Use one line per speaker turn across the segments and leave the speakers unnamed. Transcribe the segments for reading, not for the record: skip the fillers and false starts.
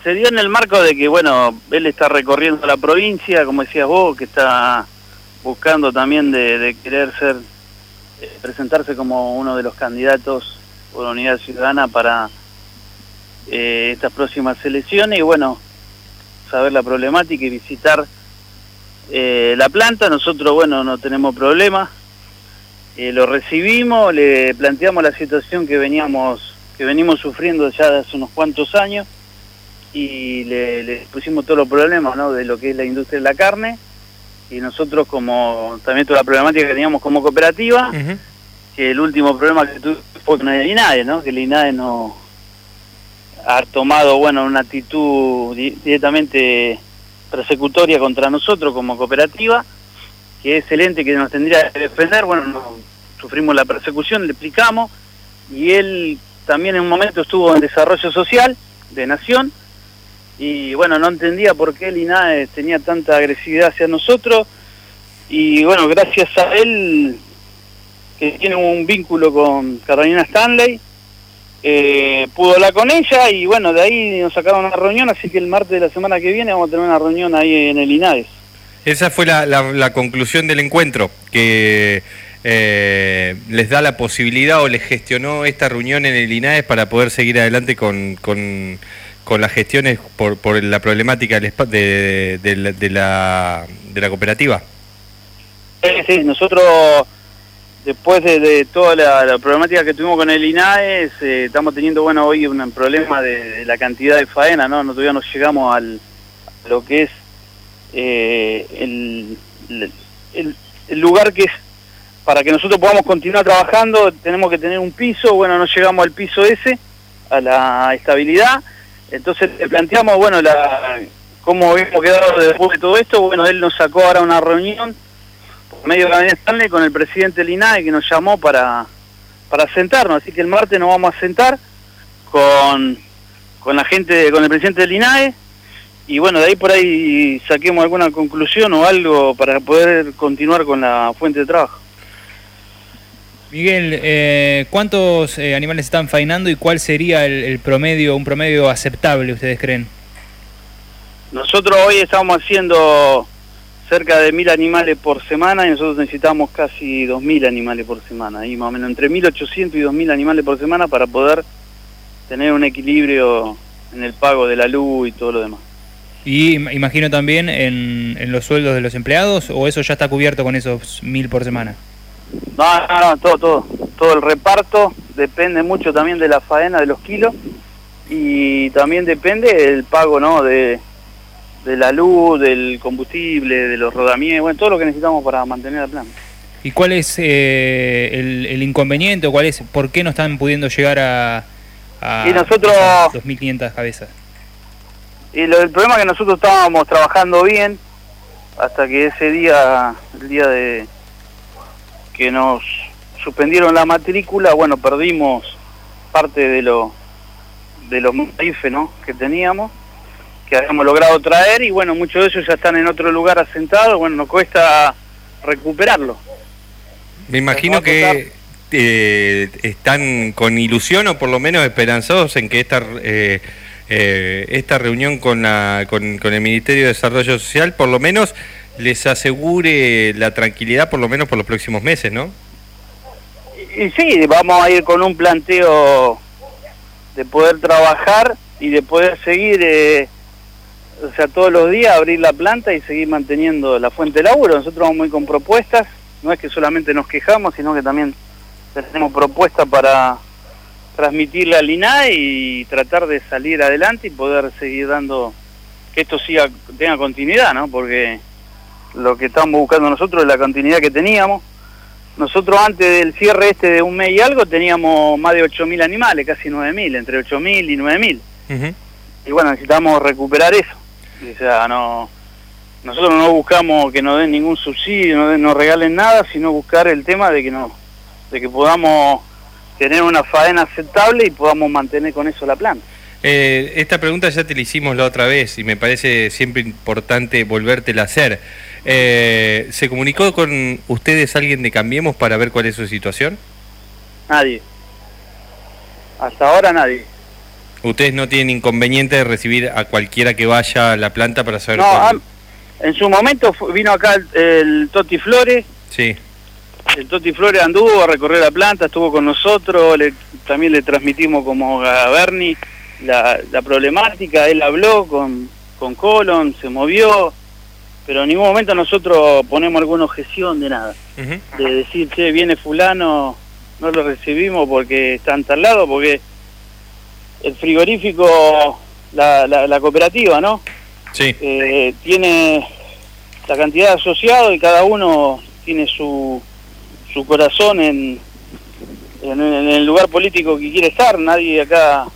Se dio en el marco de que, bueno, él está recorriendo la provincia, como decías vos, que está buscando también de querer presentarse como uno de los candidatos por Unidad Ciudadana para estas próximas elecciones, y bueno, saber la problemática y visitar la planta. Nosotros, bueno, no tenemos problema, lo recibimos, le planteamos la situación que venimos sufriendo ya de hace unos cuantos años, y le pusimos todos los problemas, ¿no?, de lo que es la industria de la carne, y nosotros como también toda la problemática que teníamos como cooperativa, que el último problema que tuvimos fue con el INAE, ¿no?, que el INAE no ha tomado, bueno, una actitud directamente persecutoria contra nosotros como cooperativa, que es el ente que nos tendría que defender. Bueno, sufrimos la persecución, le explicamos, y él también en un momento estuvo en desarrollo social de Nación, y bueno, no entendía por qué el INAE tenía tanta agresividad hacia nosotros, y bueno, gracias a él, que tiene un vínculo con Carolina Stanley, pudo hablar con ella, y bueno, de ahí nos sacaron una reunión, así que el martes de la semana que viene vamos a tener una reunión ahí en el INAES.
Esa fue la conclusión del encuentro, que les da la posibilidad o les gestionó esta reunión en el INAES para poder seguir adelante con las gestiones por la problemática de la cooperativa.
Sí, nosotros, después de toda la problemática que tuvimos con el INAES, estamos teniendo, bueno, hoy un problema de la cantidad de faena, ¿no? Todavía no llegamos a lo que es el lugar que es para que nosotros podamos continuar trabajando. Tenemos que tener un piso, bueno, no llegamos al piso ese, a la estabilidad. Entonces le planteamos, bueno, cómo habíamos quedado después de todo esto. Bueno, él nos sacó ahora una reunión por medio de la Carolina Stanley con el presidente del INAE, que nos llamó para sentarnos. Así que el martes nos vamos a sentar con la gente, con el presidente del INAE, y bueno, de ahí por ahí saquemos alguna conclusión o algo para poder continuar con la fuente de trabajo.
Miguel, ¿cuántos animales están faenando y cuál sería un promedio aceptable, ustedes creen?
Nosotros hoy estamos haciendo cerca de 1.000 animales por semana, y nosotros necesitamos casi 2.000 animales por semana, ahí más o menos entre 1.800 y 2.000 animales por semana para poder tener un equilibrio en el pago de la luz y todo lo demás.
Y imagino también en los sueldos de los empleados, ¿o eso ya está cubierto con esos 1.000 por semana?
No, todo el reparto depende mucho también de la faena, de los kilos, y también depende del pago, ¿no?, de la luz, del combustible, de los rodamientos, bueno, todo lo que necesitamos para mantener la planta.
¿Y cuál es el inconveniente, o por qué no están pudiendo llegar a
y nosotros
2.500 cabezas?
Y el problema es que nosotros estábamos trabajando bien hasta que ese día, el día de que nos suspendieron la matrícula, bueno, perdimos parte de los maíces, ¿no?, que teníamos, que habíamos logrado traer, y bueno, muchos de ellos ya están en otro lugar asentados. Bueno, nos cuesta recuperarlo.
Me imagino que están con ilusión, o por lo menos esperanzados en que esta reunión con el Ministerio de Desarrollo Social por lo menos les asegure la tranquilidad, por lo menos por los próximos meses, ¿no?
Y sí, vamos a ir con un planteo de poder trabajar y de poder seguir, o sea, todos los días abrir la planta y seguir manteniendo la fuente de laburo. Nosotros vamos muy con propuestas, no es que solamente nos quejamos, sino que también tenemos propuestas para transmitirle al INAE y tratar de salir adelante y poder seguir dando, que esto tenga continuidad, ¿no? Porque lo que estamos buscando nosotros es la continuidad que teníamos. Nosotros antes del cierre de un mes y algo teníamos más de 8.000 animales, casi 9.000, entre 8.000 y 9.000. Y bueno, necesitamos recuperar eso. O sea, nosotros no buscamos que nos den ningún subsidio, no nos regalen nada, sino buscar el tema de que podamos tener una faena aceptable y podamos mantener con eso la planta.
Esta pregunta ya te la hicimos la otra vez y me parece siempre importante volvértela a hacer. ¿Se comunicó con ustedes alguien de Cambiemos para ver cuál es su situación?
Nadie. Hasta ahora nadie.
Ustedes no tienen inconveniente de recibir a cualquiera que vaya a la planta para saber
No,
cuándo.
en su momento vino acá el Toti Flores.
Sí.
El Toti Flores anduvo a recorrer la planta, estuvo con nosotros, también le transmitimos como a Bernie la problemática, él habló con Colón, se movió, pero en ningún momento nosotros ponemos alguna objeción de nada. De decir, che, viene fulano, no lo recibimos porque está en tal lado, porque el frigorífico, la cooperativa, ¿no?
Sí.
Tiene la cantidad de asociados y cada uno tiene su corazón en el lugar político que quiere estar. Nadie acá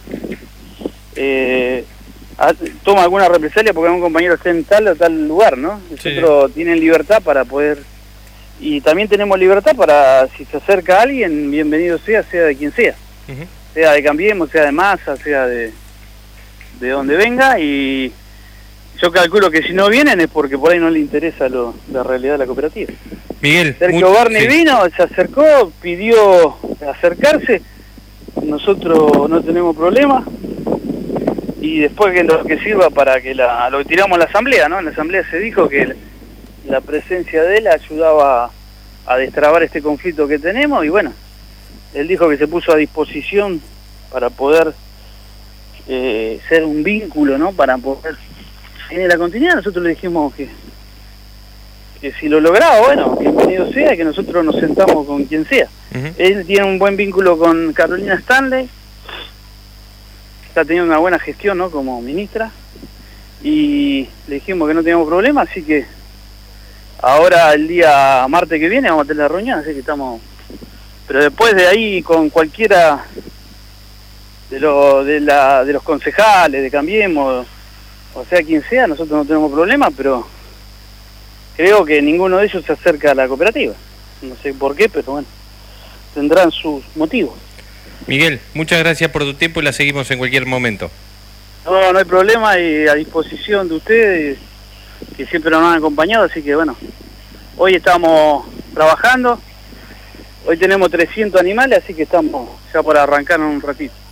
toma alguna represalia porque algún compañero esté en tal o tal lugar, ¿no? Nosotros tienen libertad para poder, y también tenemos libertad para, si se acerca a alguien, bienvenido sea de quien sea, sea de Cambiemos, sea de Massa, sea de donde venga, y yo calculo que si no vienen es porque por ahí no le interesa la realidad de la cooperativa.
Miguel,
Sergio Barney vino, se acercó, pidió acercarse, nosotros no tenemos problema, y después que lo que sirva para que lo tiramos a la asamblea, ¿no? En la asamblea se dijo que la presencia de él ayudaba a destrabar este conflicto que tenemos, y bueno, él dijo que se puso a disposición para poder ser un vínculo, ¿no? Para poder tener la continuidad. Nosotros le dijimos que si lo lograba, bueno, bienvenido sea, que nosotros nos sentamos con quien sea. Él tiene un buen vínculo con Carolina Stanley, está teniendo una buena gestión, ¿no? Como ministra, y le dijimos que no teníamos problema, así que ahora el día martes que viene vamos a tener la reunión, así que estamos. Pero después de ahí, con cualquiera de los concejales, de Cambiemos, o sea quien sea, nosotros no tenemos problema, pero creo que ninguno de ellos se acerca a la cooperativa. No sé por qué, pero bueno, tendrán sus motivos.
Miguel, muchas gracias por tu tiempo y la seguimos en cualquier momento.
No hay problema, y a disposición de ustedes, que siempre nos han acompañado, así que bueno, hoy estamos trabajando, hoy tenemos 300 animales, así que estamos ya para arrancar en un ratito.